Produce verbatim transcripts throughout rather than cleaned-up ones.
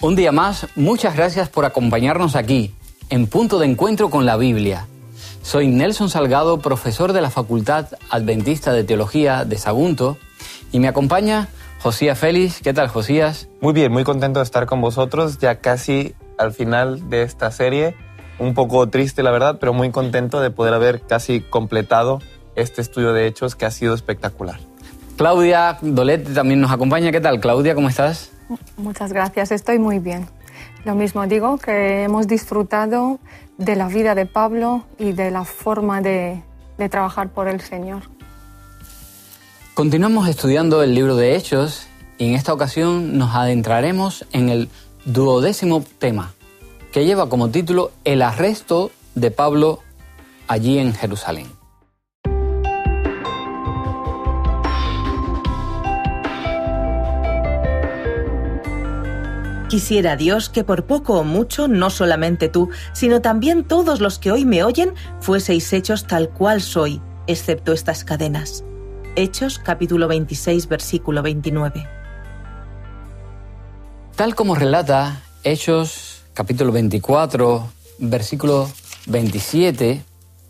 Un día más, muchas gracias por acompañarnos aquí, en Punto de Encuentro con la Biblia. Soy Nelson Salgado, profesor de la Facultad Adventista de Teología de Sagunto, y me acompaña Josías Félix. ¿Qué tal, Josías? Muy bien, muy contento de estar con vosotros, ya casi al final de esta serie. Un poco triste, la verdad, pero muy contento de poder haber casi completado este estudio de Hechos que ha sido espectacular. Claudia Dolet también nos acompaña. ¿Qué tal, Claudia? ¿Cómo estás? Muchas gracias, estoy muy bien. Lo mismo digo, que hemos disfrutado de la vida de Pablo y de la forma de, de trabajar por el Señor. Continuamos estudiando el libro de Hechos y en esta ocasión nos adentraremos en el duodécimo tema, que lleva como título El arresto de Pablo allí en Jerusalén. Quisiera Dios que por poco o mucho, no solamente tú, sino también todos los que hoy me oyen, fueseis hechos tal cual soy, excepto estas cadenas. Hechos, capítulo veintiséis, versículo veintinueve. Tal como relata Hechos, capítulo veinticuatro, versículo veintisiete,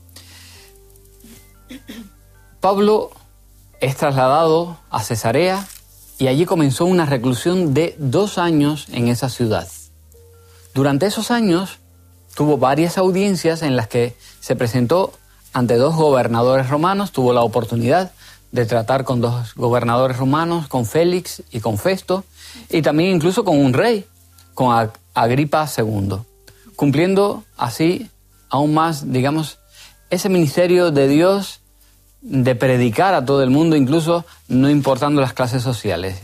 Pablo es trasladado a Cesarea y allí comenzó una reclusión de dos años en esa ciudad. Durante esos años tuvo varias audiencias en las que se presentó ante dos gobernadores romanos, tuvo la oportunidad de tratar con dos gobernadores romanos, con Félix y con Festo, y también incluso con un rey, con Agripa segundo, cumpliendo así aún más, digamos, ese ministerio de Dios de predicar a todo el mundo, incluso no importando las clases sociales.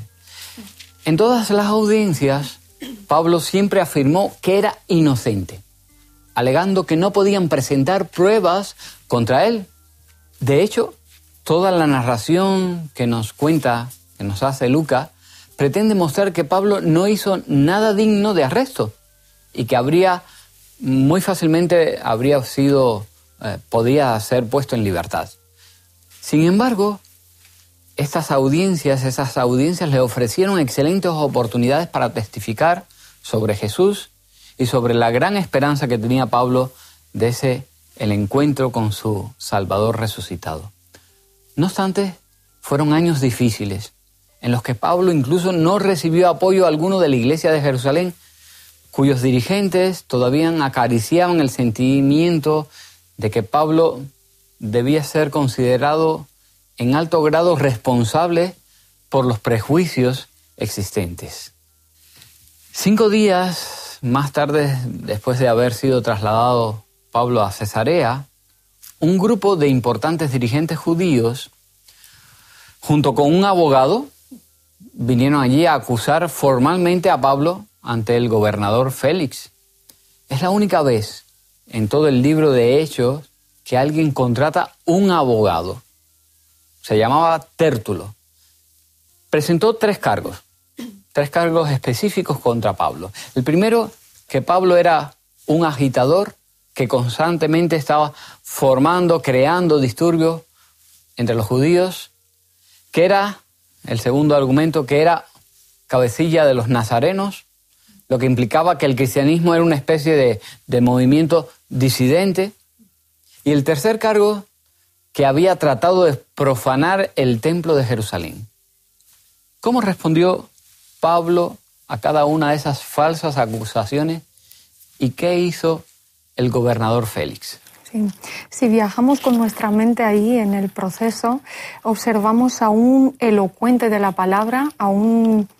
En todas las audiencias, Pablo siempre afirmó que era inocente, alegando que no podían presentar pruebas contra él. De hecho, toda la narración que nos cuenta, que nos hace Lucas, pretende mostrar que Pablo no hizo nada digno de arresto y que habría, muy fácilmente, habría sido, eh, podía ser puesto en libertad. Sin embargo, estas audiencias, esas audiencias le ofrecieron excelentes oportunidades para testificar sobre Jesús y sobre la gran esperanza que tenía Pablo de ese, el encuentro con su Salvador resucitado. No obstante, fueron años difíciles, en los que Pablo incluso no recibió apoyo alguno de la iglesia de Jerusalén, cuyos dirigentes todavía acariciaban el sentimiento de que Pablo debía ser considerado en alto grado responsable por los prejuicios existentes. Cinco días más tarde, después de haber sido trasladado Pablo a Cesarea, un grupo de importantes dirigentes judíos, junto con un abogado, vinieron allí a acusar formalmente a Pablo ante el gobernador Félix. Es la única vez en todo el libro de Hechos que alguien contrata un abogado. Se llamaba Tértulo. Presentó tres cargos, tres cargos específicos contra Pablo. El primero, que Pablo era un agitador que constantemente estaba formando, creando disturbios entre los judíos, que era, el segundo argumento, que era cabecilla de los nazarenos, lo que implicaba que el cristianismo era una especie de, de movimiento disidente. Y el tercer cargo, que había tratado de profanar el templo de Jerusalén. ¿Cómo respondió Pablo a cada una de esas falsas acusaciones? ¿Y qué hizo el gobernador Félix? Sí. Si viajamos con nuestra mente ahí en el proceso, observamos a un elocuente de la palabra, a un,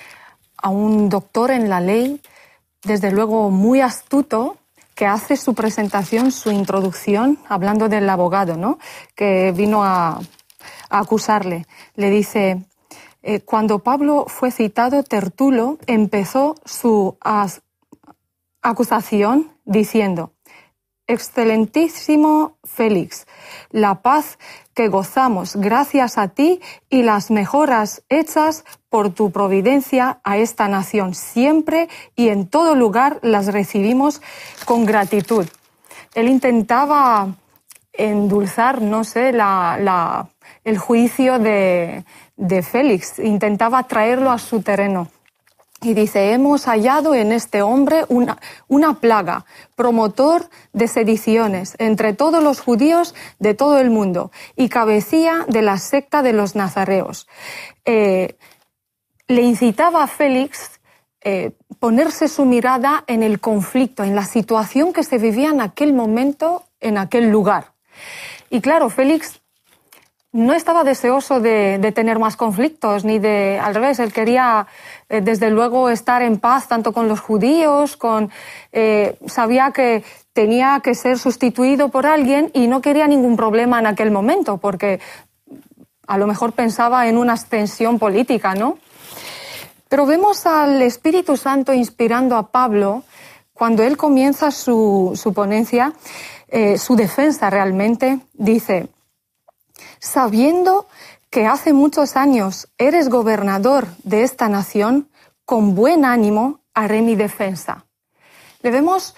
a un doctor en la ley, desde luego muy astuto, que hace su presentación, su introducción, hablando del abogado, ¿no?, que vino a, a acusarle. Le dice, eh, cuando Pablo fue citado, Tértulo empezó su as, acusación diciendo, Excelentísimo Félix, la paz que gozamos gracias a ti y las mejoras hechas por tu providencia a esta nación. Siempre y en todo lugar las recibimos con gratitud. Él intentaba endulzar, no sé, la, la, el juicio de, de Félix, intentaba traerlo a su terreno. Y dice, hemos hallado en este hombre una, una plaga, promotor de sediciones entre todos los judíos de todo el mundo y cabecilla de la secta de los nazareos. Eh, le incitaba a Félix eh, ponerse su mirada en el conflicto, en la situación que se vivía en aquel momento, en aquel lugar. Y claro, Félix no estaba deseoso de, de tener más conflictos, ni de, al revés, él quería eh, desde luego estar en paz tanto con los judíos, con, eh, sabía que tenía que ser sustituido por alguien y no quería ningún problema en aquel momento, porque a lo mejor pensaba en una ascensión política, ¿no? Pero vemos al Espíritu Santo inspirando a Pablo cuando él comienza su, su ponencia, eh, su defensa realmente, dice, sabiendo que hace muchos años eres gobernador de esta nación, con buen ánimo haré mi defensa. Le vemos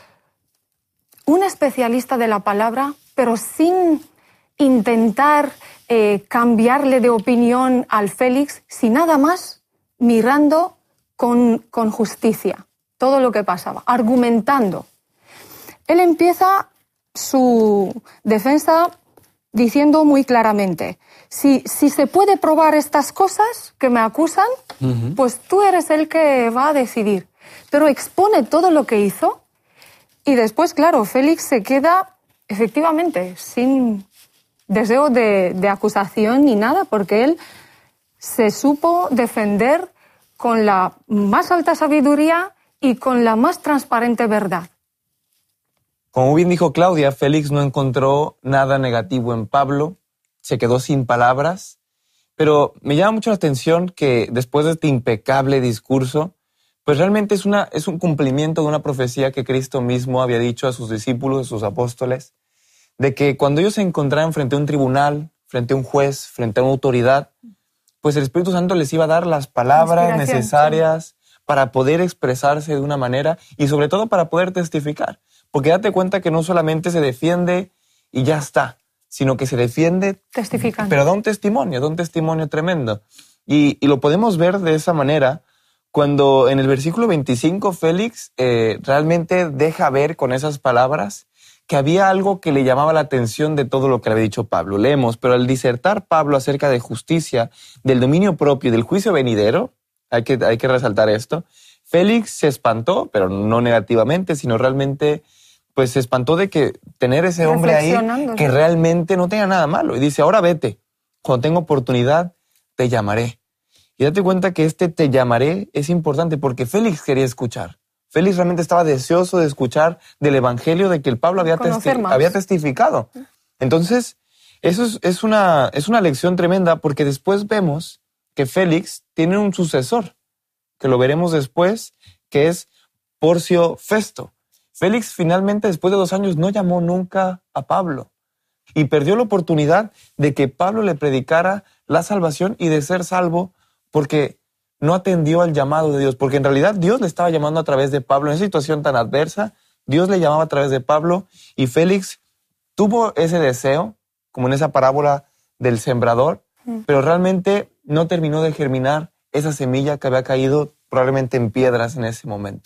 un especialista de la palabra, pero sin intentar eh, cambiarle de opinión al Félix, sin nada más mirando con, con justicia todo lo que pasaba, argumentando. Él empieza su defensa diciendo muy claramente, si, si se puede probar estas cosas que me acusan, uh-huh. pues tú eres el que va a decidir. Pero expone todo lo que hizo y después, claro, Félix se queda efectivamente sin deseo de, de acusación ni nada, porque él se supo defender con la más alta sabiduría y con la más transparente verdad. Como bien dijo Claudia, Félix no encontró nada negativo en Pablo, se quedó sin palabras, pero me llama mucho la atención que después de este impecable discurso, pues realmente es, una, es un cumplimiento de una profecía que Cristo mismo había dicho a sus discípulos, a sus apóstoles, de que cuando ellos se encontraran frente a un tribunal, frente a un juez, frente a una autoridad, pues el Espíritu Santo les iba a dar las palabras necesarias para poder expresarse de una manera y sobre todo para poder testificar. Porque date cuenta que no solamente se defiende y ya está, sino que se defiende, testificando. Pero da un testimonio, da un testimonio tremendo. Y, y lo podemos ver de esa manera cuando en el versículo veinticinco Félix eh, realmente deja ver con esas palabras que había algo que le llamaba la atención de todo lo que le había dicho Pablo. Leemos, pero al disertar Pablo acerca de justicia, del dominio propio y del juicio venidero, hay que, hay que resaltar esto, Félix se espantó, pero no negativamente, sino realmente pues se espantó de que tener ese hombre ahí que realmente no tenga nada malo. Y dice, ahora vete, cuando tenga oportunidad te llamaré. Y date cuenta que este te llamaré es importante porque Félix quería escuchar. Félix realmente estaba deseoso de escuchar del evangelio de que el Pablo había, testi- había testificado. Entonces, eso es, es, una, es una lección tremenda porque después vemos que Félix tiene un sucesor, que lo veremos después, que es Porcio Festo. Félix finalmente, después de dos años, no llamó nunca a Pablo y perdió la oportunidad de que Pablo le predicara la salvación y de ser salvo porque no atendió al llamado de Dios, porque en realidad Dios le estaba llamando a través de Pablo. En esa situación tan adversa, Dios le llamaba a través de Pablo y Félix tuvo ese deseo, como en esa parábola del sembrador, mm. pero realmente no terminó de germinar esa semilla que había caído probablemente en piedras en ese momento.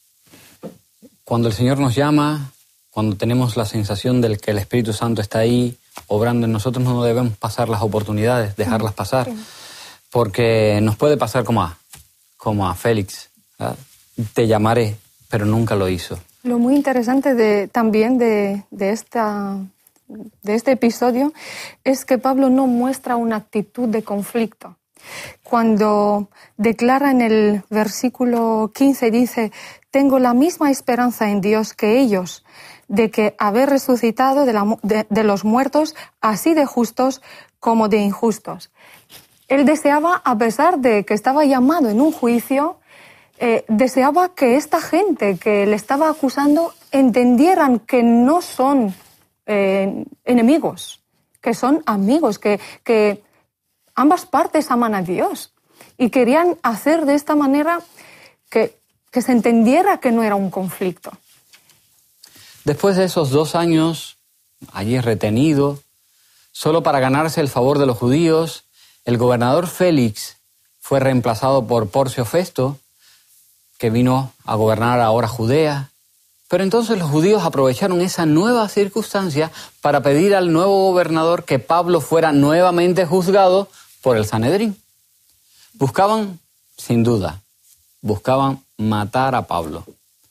Cuando el Señor nos llama, cuando tenemos la sensación de que el Espíritu Santo está ahí obrando en nosotros, no debemos pasar las oportunidades, dejarlas pasar, porque nos puede pasar como a, como a Félix, ¿verdad? Te llamaré, pero nunca lo hizo. Lo muy interesante de, también de, de, esta, de este episodio es que Pablo no muestra una actitud de conflicto. Cuando declara en el versículo quince, dice, tengo la misma esperanza en Dios que ellos, de que haber resucitado de, la, de, de los muertos, así de justos como de injustos. Él deseaba, a pesar de que estaba llamado en un juicio, eh, deseaba que esta gente que le estaba acusando entendieran que no son eh, enemigos, que son amigos, que, que ambas partes aman a Dios. Y querían hacer de esta manera que, que se entendiera que no era un conflicto. Después de esos dos años allí retenido, solo para ganarse el favor de los judíos, el gobernador Félix fue reemplazado por Porcio Festo, que vino a gobernar ahora Judea. Pero entonces los judíos aprovecharon esa nueva circunstancia para pedir al nuevo gobernador que Pablo fuera nuevamente juzgado por el Sanedrín. Buscaban, sin duda, buscaban matar a Pablo.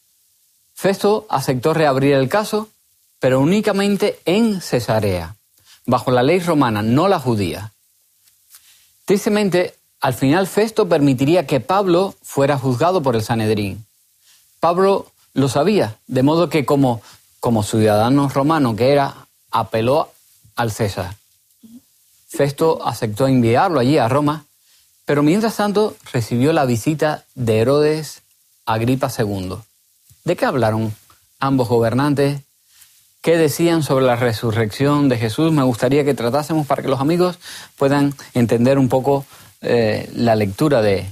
Festo aceptó reabrir el caso, pero únicamente en Cesarea, bajo la ley romana, no la judía. Tristemente, al final Festo permitiría que Pablo fuera juzgado por el Sanedrín. Pablo lo sabía, de modo que como, como ciudadano romano que era, apeló al César. Festo aceptó enviarlo allí a Roma, pero mientras tanto recibió la visita de Herodes Agripa segundo. ¿De qué hablaron ambos gobernantes? ¿Qué decían sobre la resurrección de Jesús? Me gustaría que tratásemos para que los amigos puedan entender un poco eh, la lectura de,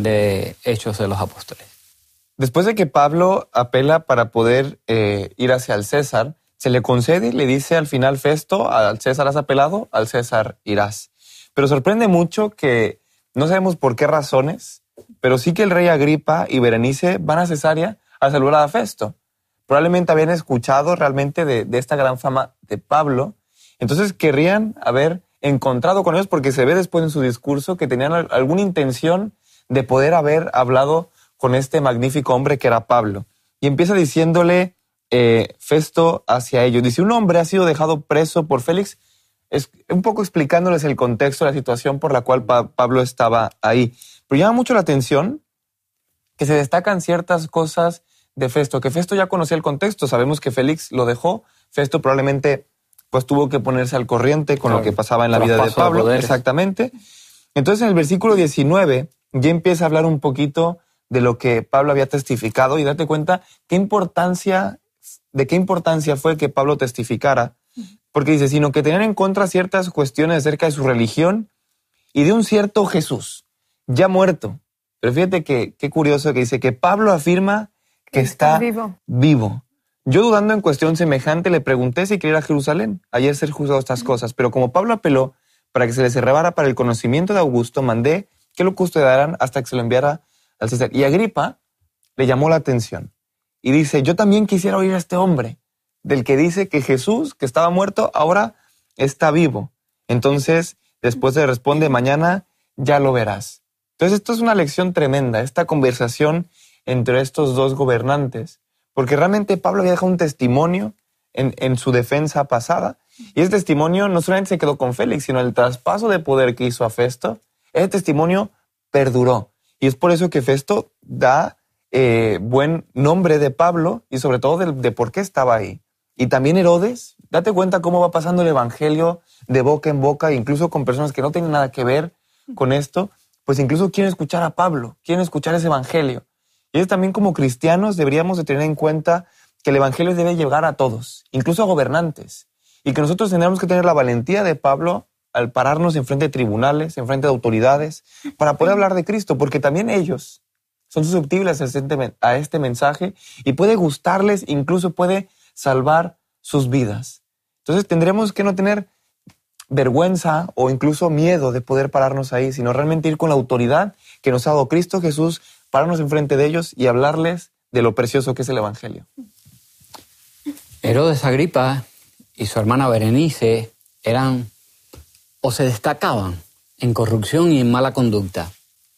de Hechos de los Apóstoles. Después de que Pablo apela para poder eh, ir hacia el César, se le concede y le dice al final Festo, al César has apelado, al César irás. Pero sorprende mucho que no sabemos por qué razones, pero sí que el rey Agripa y Berenice van a Cesarea a saludar a Festo. Probablemente habían escuchado realmente de, de esta gran fama de Pablo, entonces querrían haber encontrado con ellos porque se ve después en su discurso que tenían alguna intención de poder haber hablado con este magnífico hombre que era Pablo. Y empieza diciéndole eh, Festo hacia ellos. Dice, un hombre ha sido dejado preso por Félix, es un poco explicándoles el contexto de la situación por la cual pa- Pablo estaba ahí. Pero llama mucho la atención que se destacan ciertas cosas de Festo, que Festo ya conocía el contexto. Sabemos que Félix lo dejó, Festo probablemente pues tuvo que ponerse al corriente con claro, lo que pasaba en la vida de Pablo. De exactamente. Entonces en el versículo diecinueve ya empieza a hablar un poquito de lo que Pablo había testificado y date cuenta qué importancia, de qué importancia fue que Pablo testificara, porque dice, sino que tenían en contra ciertas cuestiones acerca de su religión y de un cierto Jesús, ya muerto. Pero fíjate que qué curioso que dice que Pablo afirma que está, está vivo. vivo. Yo dudando en cuestión semejante le pregunté si quería ir a Jerusalén, ayer ser juzgado estas cosas, pero como Pablo apeló para que se le cerrara para el conocimiento de Augusto, mandé que lo custodiaran hasta que se lo enviara al César. Y Agripa le llamó la atención y dice, yo también quisiera oír a este hombre, del que dice que Jesús, que estaba muerto, ahora está vivo. Entonces, después le responde, mañana ya lo verás. Entonces, esto es una lección tremenda, esta conversación entre estos dos gobernantes, porque realmente Pablo había dejado un testimonio en, en su defensa pasada, y ese testimonio no solamente se quedó con Félix, sino el traspaso de poder que hizo a Festo, ese testimonio perduró. Y es por eso que Festo da eh, buen nombre de Pablo y sobre todo de, de por qué estaba ahí. Y también Herodes, date cuenta cómo va pasando el evangelio de boca en boca, incluso con personas que no tienen nada que ver con esto, pues incluso quieren escuchar a Pablo, quieren escuchar ese evangelio. Y es también como cristianos deberíamos de tener en cuenta que el evangelio debe llegar a todos, incluso a gobernantes. Y que nosotros tendremos que tener la valentía de Pablo al pararnos enfrente de tribunales, enfrente de autoridades, para poder hablar de Cristo, porque también ellos son susceptibles a este mensaje y puede gustarles, incluso puede salvar sus vidas. Entonces tendremos que no tener vergüenza o incluso miedo de poder pararnos ahí, sino realmente ir con la autoridad que nos ha dado Cristo Jesús, pararnos enfrente de ellos y hablarles de lo precioso que es el evangelio. Herodes Agripa y su hermana Berenice eran o se destacaban en corrupción y en mala conducta.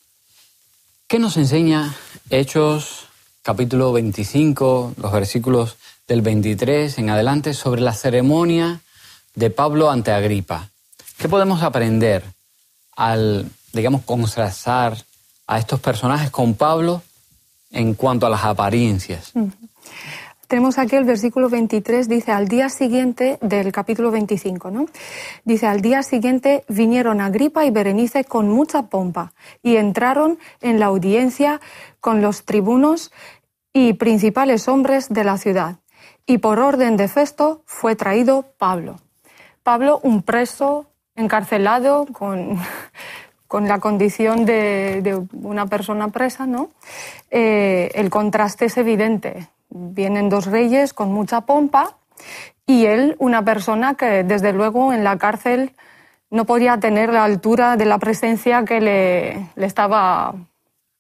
¿Qué nos enseña Hechos capítulo veinticinco, los versículos del veintitrés en adelante, sobre la ceremonia de Pablo ante Agripa? ¿Qué podemos aprender al, digamos, contrastar a estos personajes con Pablo en cuanto a las apariencias? Uh-huh. Tenemos aquí el versículo veintitrés, dice, al día siguiente del capítulo veinticinco, ¿no? Dice, al día siguiente vinieron Agripa y Berenice con mucha pompa y entraron en la audiencia con los tribunos y principales hombres de la ciudad. Y por orden de Festo fue traído Pablo. Pablo, un preso encarcelado con, con la condición de, de una persona presa, ¿no? Eh, el contraste es evidente. Vienen dos reyes con mucha pompa y él, una persona que desde luego en la cárcel no podía tener la altura de la presencia que le, le estaba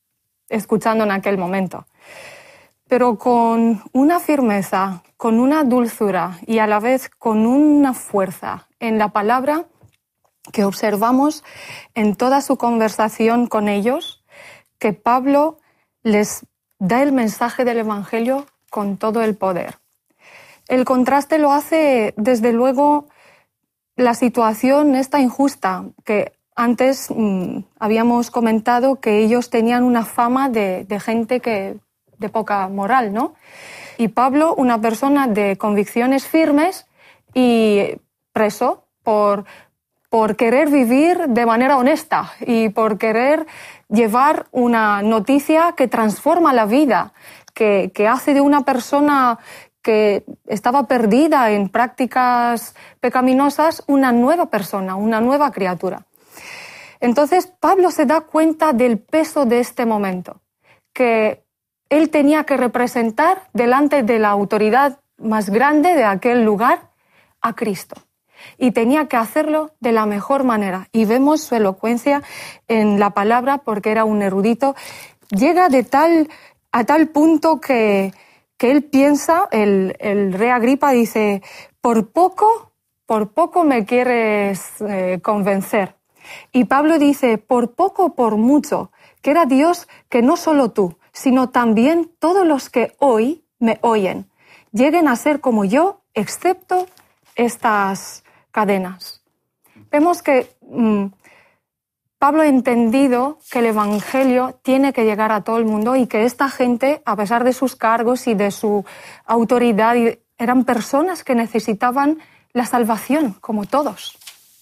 escuchando en aquel momento. Pero con una firmeza, con una dulzura y a la vez con una fuerza en la palabra que observamos en toda su conversación con ellos, que Pablo les da el mensaje del Evangelio con todo el poder. El contraste lo hace, desde luego, la situación esta injusta, que antes mmm, habíamos comentado que ellos tenían una fama de, de gente que, de poca moral, ¿no? Y Pablo, una persona de convicciones firmes y preso por, por querer vivir de manera honesta y por querer llevar una noticia que transforma la vida, que, que hace de una persona que estaba perdida en prácticas pecaminosas una nueva persona, una nueva criatura. Entonces Pablo se da cuenta del peso de este momento, que él tenía que representar delante de la autoridad más grande de aquel lugar a Cristo. Y tenía que hacerlo de la mejor manera. Y vemos su elocuencia en la palabra, porque era un erudito. Llega de tal, a tal punto que, que él piensa, el, el rey Agripa dice, por poco, por poco me quieres eh, convencer. Y Pablo dice, por poco o por mucho, que era Dios que no solo tú, sino también todos los que hoy me oyen, lleguen a ser como yo, excepto estas cadenas. Vemos que mmm, Pablo ha entendido que el Evangelio tiene que llegar a todo el mundo y que esta gente, a pesar de sus cargos y de su autoridad, eran personas que necesitaban la salvación, como todos.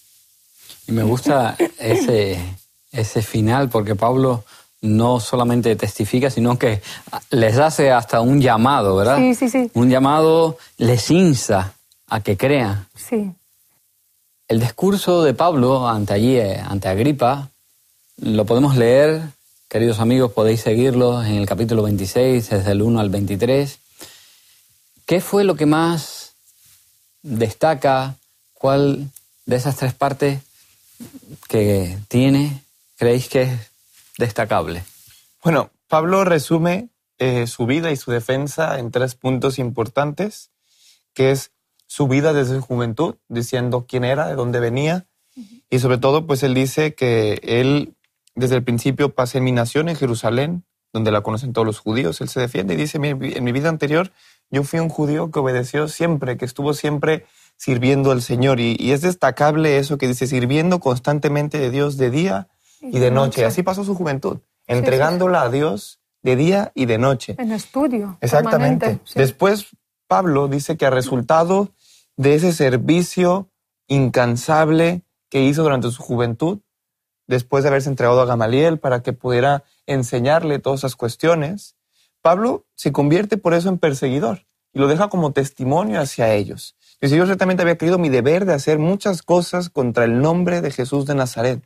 Y me gusta ese, ese final, porque Pablo no solamente testifica, sino que les hace hasta un llamado, ¿verdad? Sí, sí, sí. Un llamado les insta a que crean. Sí. El discurso de Pablo ante allí, ante Agripa, lo podemos leer, queridos amigos, podéis seguirlo en el capítulo veintiséis, desde el uno al veintitrés. ¿Qué fue lo que más destaca? ¿Cuál de esas tres partes que tiene creéis que es destacable? Bueno, Pablo resume eh, su vida y su defensa en tres puntos importantes, que es su vida desde su juventud, diciendo quién era, de dónde venía, uh-huh. Y sobre todo, pues él dice que él desde el principio pasé en mi nación, en Jerusalén, donde la conocen todos los judíos. Él se defiende y dice, en mi vida anterior yo fui un judío que obedeció siempre, que estuvo siempre sirviendo al Señor. Y, y es destacable eso que dice, sirviendo constantemente de Dios de día y de noche. Así pasó su juventud, entregándola a Dios de día y de noche. En estudio. Exactamente. Sí. Después Pablo dice que a resultado de ese servicio incansable que hizo durante su juventud, después de haberse entregado a Gamaliel para que pudiera enseñarle todas esas cuestiones, Pablo se convierte por eso en perseguidor y lo deja como testimonio hacia ellos. Dice, yo ciertamente había creído mi deber de hacer muchas cosas contra el nombre de Jesús de Nazaret.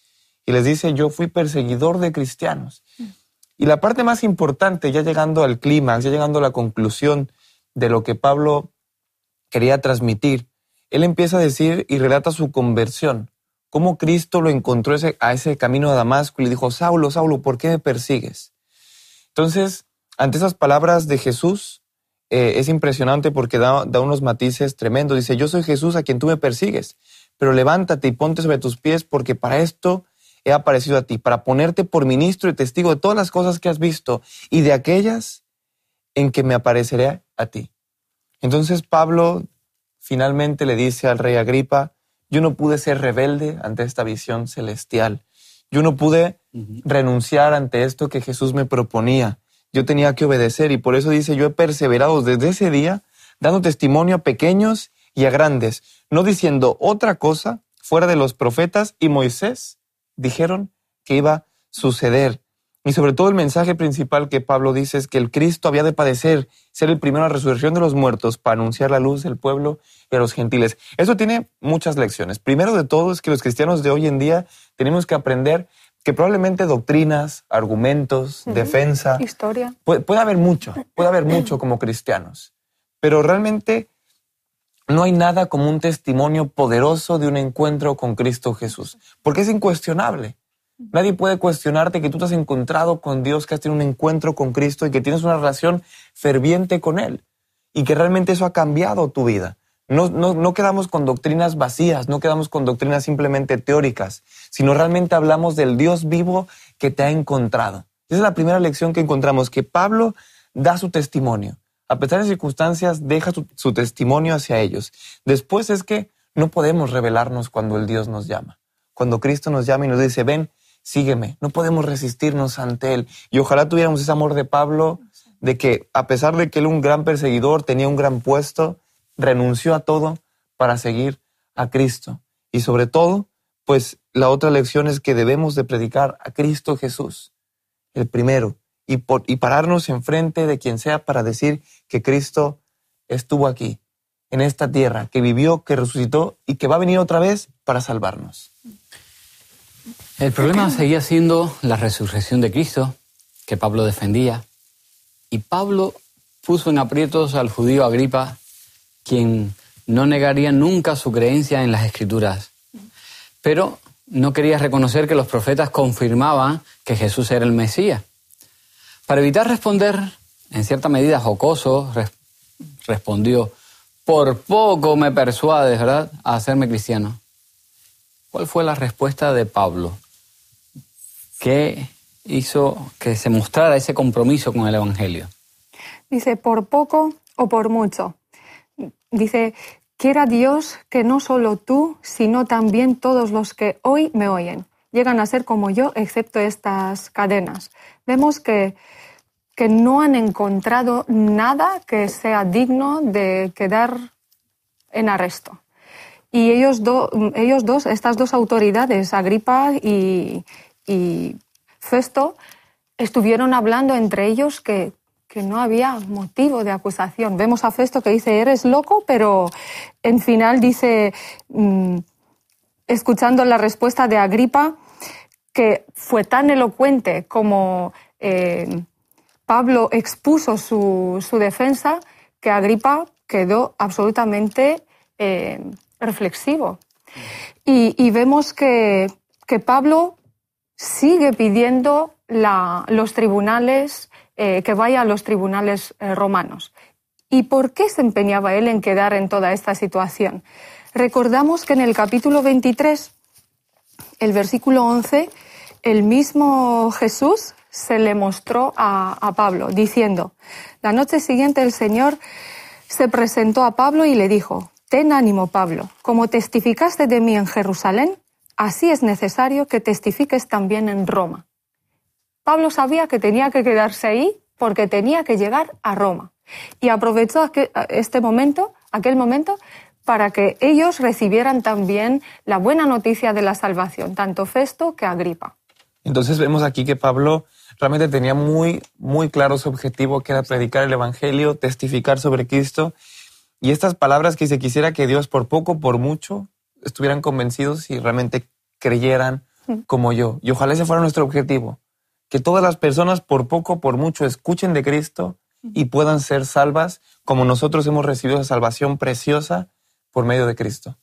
Y les dice, yo fui perseguidor de cristianos. Mm. Y la parte más importante, ya llegando al clímax, ya llegando a la conclusión de lo que Pablo quería transmitir, él empieza a decir y relata su conversión, cómo Cristo lo encontró ese, a ese camino a Damasco y le dijo, Saulo, Saulo, ¿por qué me persigues? Entonces, ante esas palabras de Jesús, eh, es impresionante porque da, da unos matices tremendos. Dice, yo soy Jesús a quien tú me persigues, pero levántate y ponte sobre tus pies porque para esto he aparecido a ti, para ponerte por ministro y testigo de todas las cosas que has visto y de aquellas en que me apareceré a ti. Entonces Pablo finalmente le dice al rey Agripa, yo no pude ser rebelde ante esta visión celestial. Yo no pude uh-huh. renunciar ante esto que Jesús me proponía. Yo tenía que obedecer y por eso dice, yo he perseverado desde ese día, dando testimonio a pequeños y a grandes, no diciendo otra cosa fuera de los profetas y Moisés dijeron que iba a suceder. Y sobre todo el mensaje principal que Pablo dice es que el Cristo había de padecer, ser el primero en la resurrección de los muertos para anunciar la luz del pueblo y a los gentiles. Eso tiene muchas lecciones. Primero de todo es que los cristianos de hoy en día tenemos que aprender que probablemente doctrinas, argumentos, uh-huh. defensa, historia, puede, puede haber mucho, puede haber mucho como cristianos, pero realmente no hay nada como un testimonio poderoso de un encuentro con Cristo Jesús, porque es incuestionable. Nadie puede cuestionarte que tú te has encontrado con Dios, que has tenido un encuentro con Cristo y que tienes una relación ferviente con Él. Y que realmente eso ha cambiado tu vida. No, no, no quedamos con doctrinas vacías, no quedamos con doctrinas simplemente teóricas, sino realmente hablamos del Dios vivo que te ha encontrado. Esa es la primera lección que encontramos, que Pablo da su testimonio. A pesar de circunstancias, deja su, su testimonio hacia ellos. Después es que no podemos rebelarnos cuando el Dios nos llama. Cuando Cristo nos llama y nos dice, ven, sígueme. No podemos resistirnos ante Él. Y ojalá tuviéramos ese amor de Pablo, de que a pesar de que él era un gran perseguidor, tenía un gran puesto, renunció a todo para seguir a Cristo. Y sobre todo, pues la otra lección es que debemos de predicar a Cristo Jesús, el primero, y, por, y pararnos enfrente de quien sea para decir que Cristo estuvo aquí, en esta tierra, que vivió, que resucitó y que va a venir otra vez para salvarnos. El problema seguía siendo la resurrección de Cristo, que Pablo defendía. Y Pablo puso en aprietos al judío Agripa, quien no negaría nunca su creencia en las Escrituras. Pero no quería reconocer que los profetas confirmaban que Jesús era el Mesías. Para evitar responder, en cierta medida jocoso, res- respondió, por poco me persuades, ¿verdad?, a hacerme cristiano. ¿Cuál fue la respuesta de Pablo? ¿Qué hizo que se mostrara ese compromiso con el Evangelio? Dice, por poco o por mucho. Dice, quiera Dios que no solo tú, sino también todos los que hoy me oyen llegan a ser como yo, excepto estas cadenas. Vemos que, que no han encontrado nada que sea digno de quedar en arresto. Y ellos, do, ellos dos, estas dos autoridades, Agripa y, y Festo, estuvieron hablando entre ellos que, que no había motivo de acusación. Vemos a Festo que dice, eres loco, pero en final dice, mmm, escuchando la respuesta de Agripa, que fue tan elocuente como eh, Pablo expuso su, su defensa, que Agripa quedó absolutamente eh, reflexivo. Y, y vemos que, que Pablo sigue pidiendo la, los tribunales, eh, que vaya a los tribunales eh, romanos. ¿Y por qué se empeñaba él en quedar en toda esta situación? Recordamos que en el capítulo veintitrés, el versículo once, el mismo Jesús se le mostró a, a Pablo, diciendo, la noche siguiente el Señor se presentó a Pablo y le dijo, ten ánimo, Pablo, como testificaste de mí en Jerusalén, así es necesario que testifiques también en Roma. Pablo sabía que tenía que quedarse ahí porque tenía que llegar a Roma. Y aprovechó aquel, este momento, aquel momento, para que ellos recibieran también la buena noticia de la salvación, tanto Festo que Agripa. Entonces vemos aquí que Pablo realmente tenía muy, muy claro su objetivo, que era predicar el Evangelio, testificar sobre Cristo. Y estas palabras que dice, quisiera que Dios por poco, por mucho, estuvieran convencidos y realmente creyeran como yo. Y ojalá ese fuera nuestro objetivo, que todas las personas por poco, por mucho, escuchen de Cristo y puedan ser salvas como nosotros hemos recibido esa salvación preciosa por medio de Cristo.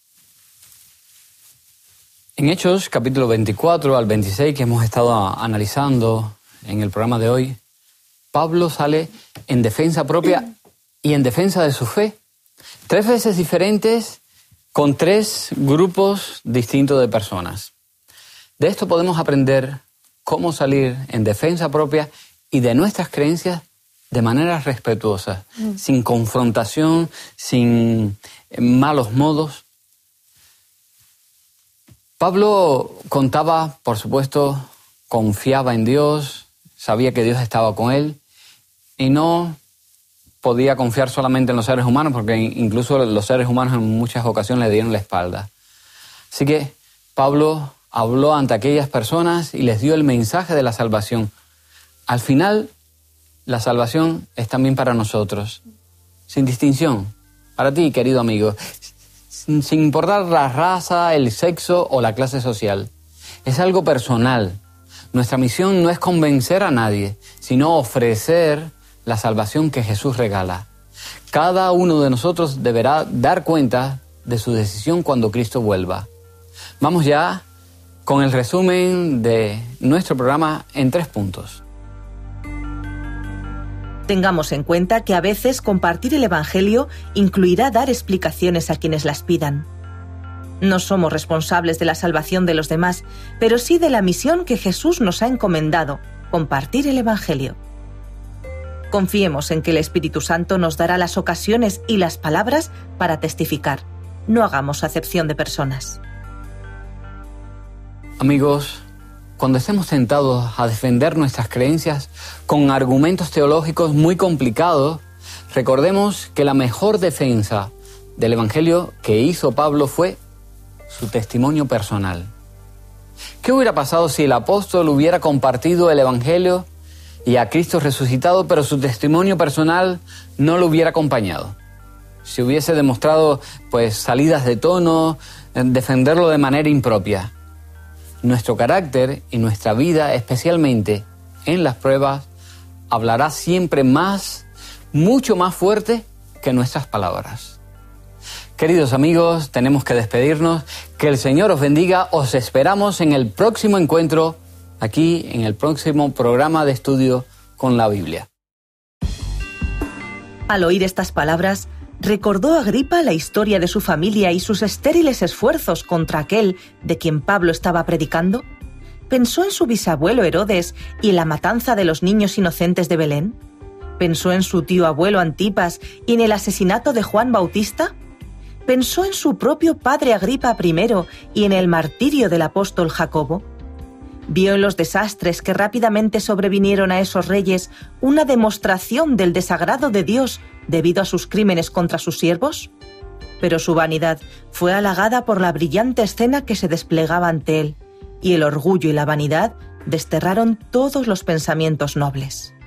En Hechos, capítulo veinticuatro al veintiséis, que hemos estado analizando en el programa de hoy, Pablo sale en defensa propia y en defensa de su fe. Tres veces diferentes, con tres grupos distintos de personas. De esto podemos aprender cómo salir en defensa propia y de nuestras creencias de manera respetuosa, mm. sin confrontación, sin malos modos. Pablo contaba, por supuesto, confiaba en Dios, sabía que Dios estaba con él y no podía confiar solamente en los seres humanos porque incluso los seres humanos en muchas ocasiones le dieron la espalda. Así que Pablo habló ante aquellas personas y les dio el mensaje de la salvación. Al final, la salvación es también para nosotros, sin distinción, para ti, querido amigo, sin, sin importar la raza, el sexo o la clase social. Es algo personal. Nuestra misión no es convencer a nadie, sino ofrecer la salvación que Jesús regala. Cada uno de nosotros deberá dar cuenta de su decisión cuando Cristo vuelva. Vamos ya con el resumen de nuestro programa en tres puntos. Tengamos en cuenta que a veces compartir el Evangelio incluirá dar explicaciones a quienes las pidan. No somos responsables de la salvación de los demás, pero sí de la misión que Jesús nos ha encomendado, compartir el Evangelio. Confiemos en que el Espíritu Santo nos dará las ocasiones y las palabras para testificar. No hagamos acepción de personas. Amigos, cuando estemos tentados a defender nuestras creencias con argumentos teológicos muy complicados, recordemos que la mejor defensa del Evangelio que hizo Pablo fue su testimonio personal. ¿Qué hubiera pasado si el apóstol hubiera compartido el Evangelio y a Cristo resucitado, pero su testimonio personal no lo hubiera acompañado? Si hubiese demostrado pues salidas de tono, defenderlo de manera impropia. Nuestro carácter y nuestra vida, especialmente en las pruebas, hablará siempre más, mucho más fuerte que nuestras palabras. Queridos amigos, tenemos que despedirnos. Que el Señor os bendiga. Os esperamos en el próximo encuentro, aquí en el próximo programa de estudio con la Biblia. Al oír estas palabras, recordó Agripa la historia de su familia y sus estériles esfuerzos contra aquel de quien Pablo estaba predicando. Pensó en su bisabuelo Herodes y en la matanza de los niños inocentes de Belén. Pensó en su tío abuelo Antipas y en el asesinato de Juan Bautista. Pensó en su propio padre Agripa primero y en el martirio del apóstol Jacobo. Vio en los desastres que rápidamente sobrevinieron a esos reyes una demostración del desagrado de Dios debido a sus crímenes contra sus siervos. Pero su vanidad fue halagada por la brillante escena que se desplegaba ante él, y el orgullo y la vanidad desterraron todos los pensamientos nobles.